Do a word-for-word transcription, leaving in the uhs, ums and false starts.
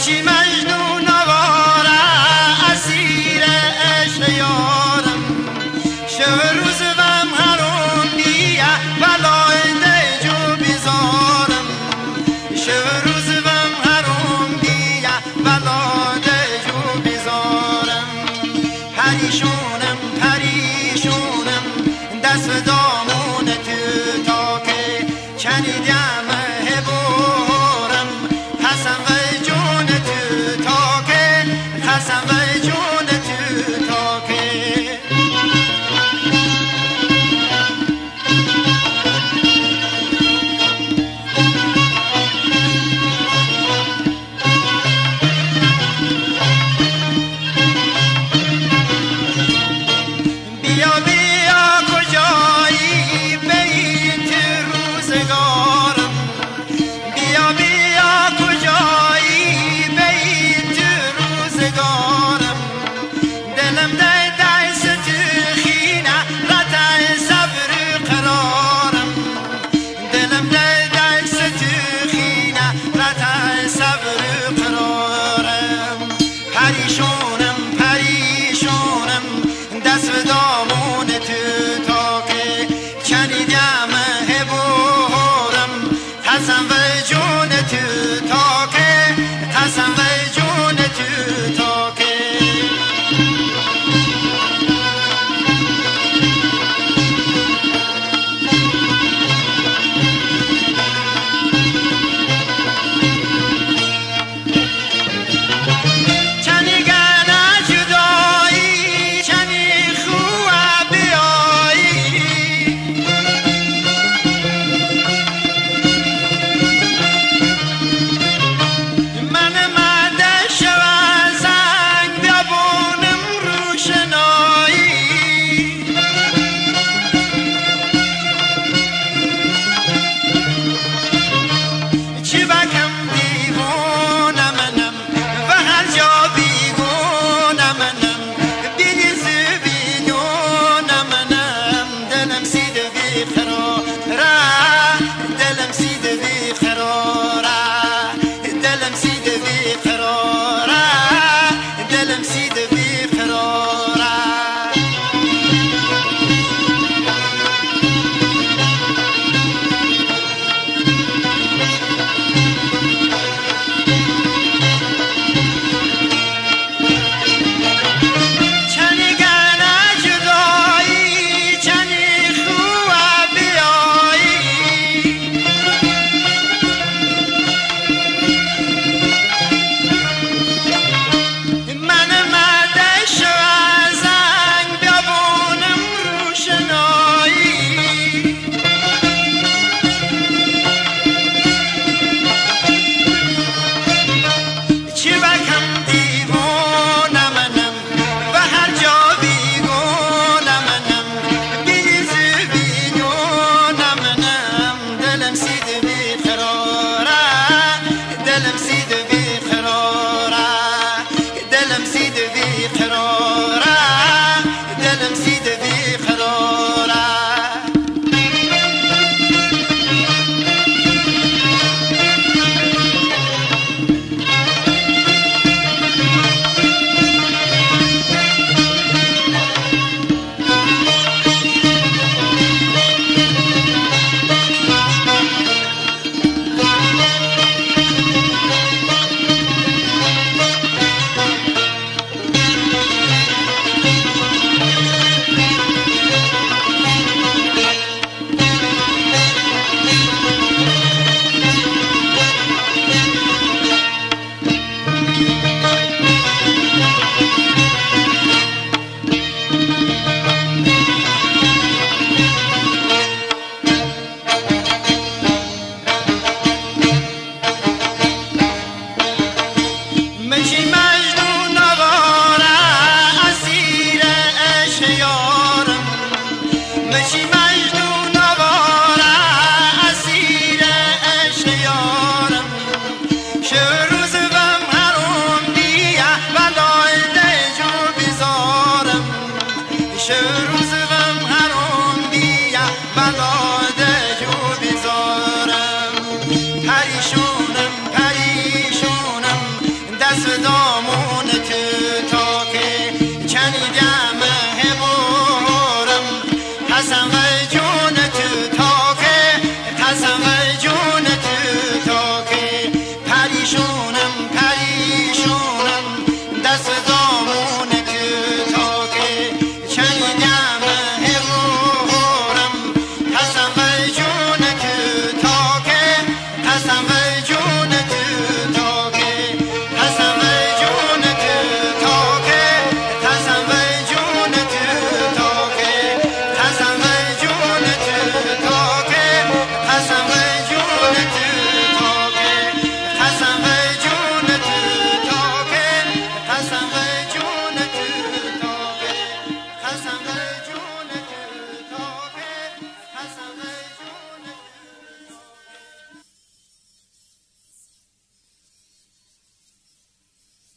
چی مجنون آواره اسیر عشق یارم شب روز وم هرون بیه بلای دیجو بیزارم شب روز وم هرون بیه بلای دیجو بیزارم پریشونم پریشونم دست دامون تو تا که چنیدم هبورم حسن و جون تو تا که حسن و جون تو تا که بیا بیا کجایی بیت روزگارم بیا بیا کجایی بیت روزگارم دلم ده دست تو خینه رت صبر قرارم دلم ده دست تو خینه رت صبر قرارم پریشونم پریشونم دست به دامون تو تا که چنیدم هبورم حسن و جون تو تا که حسن و جون تو تا که She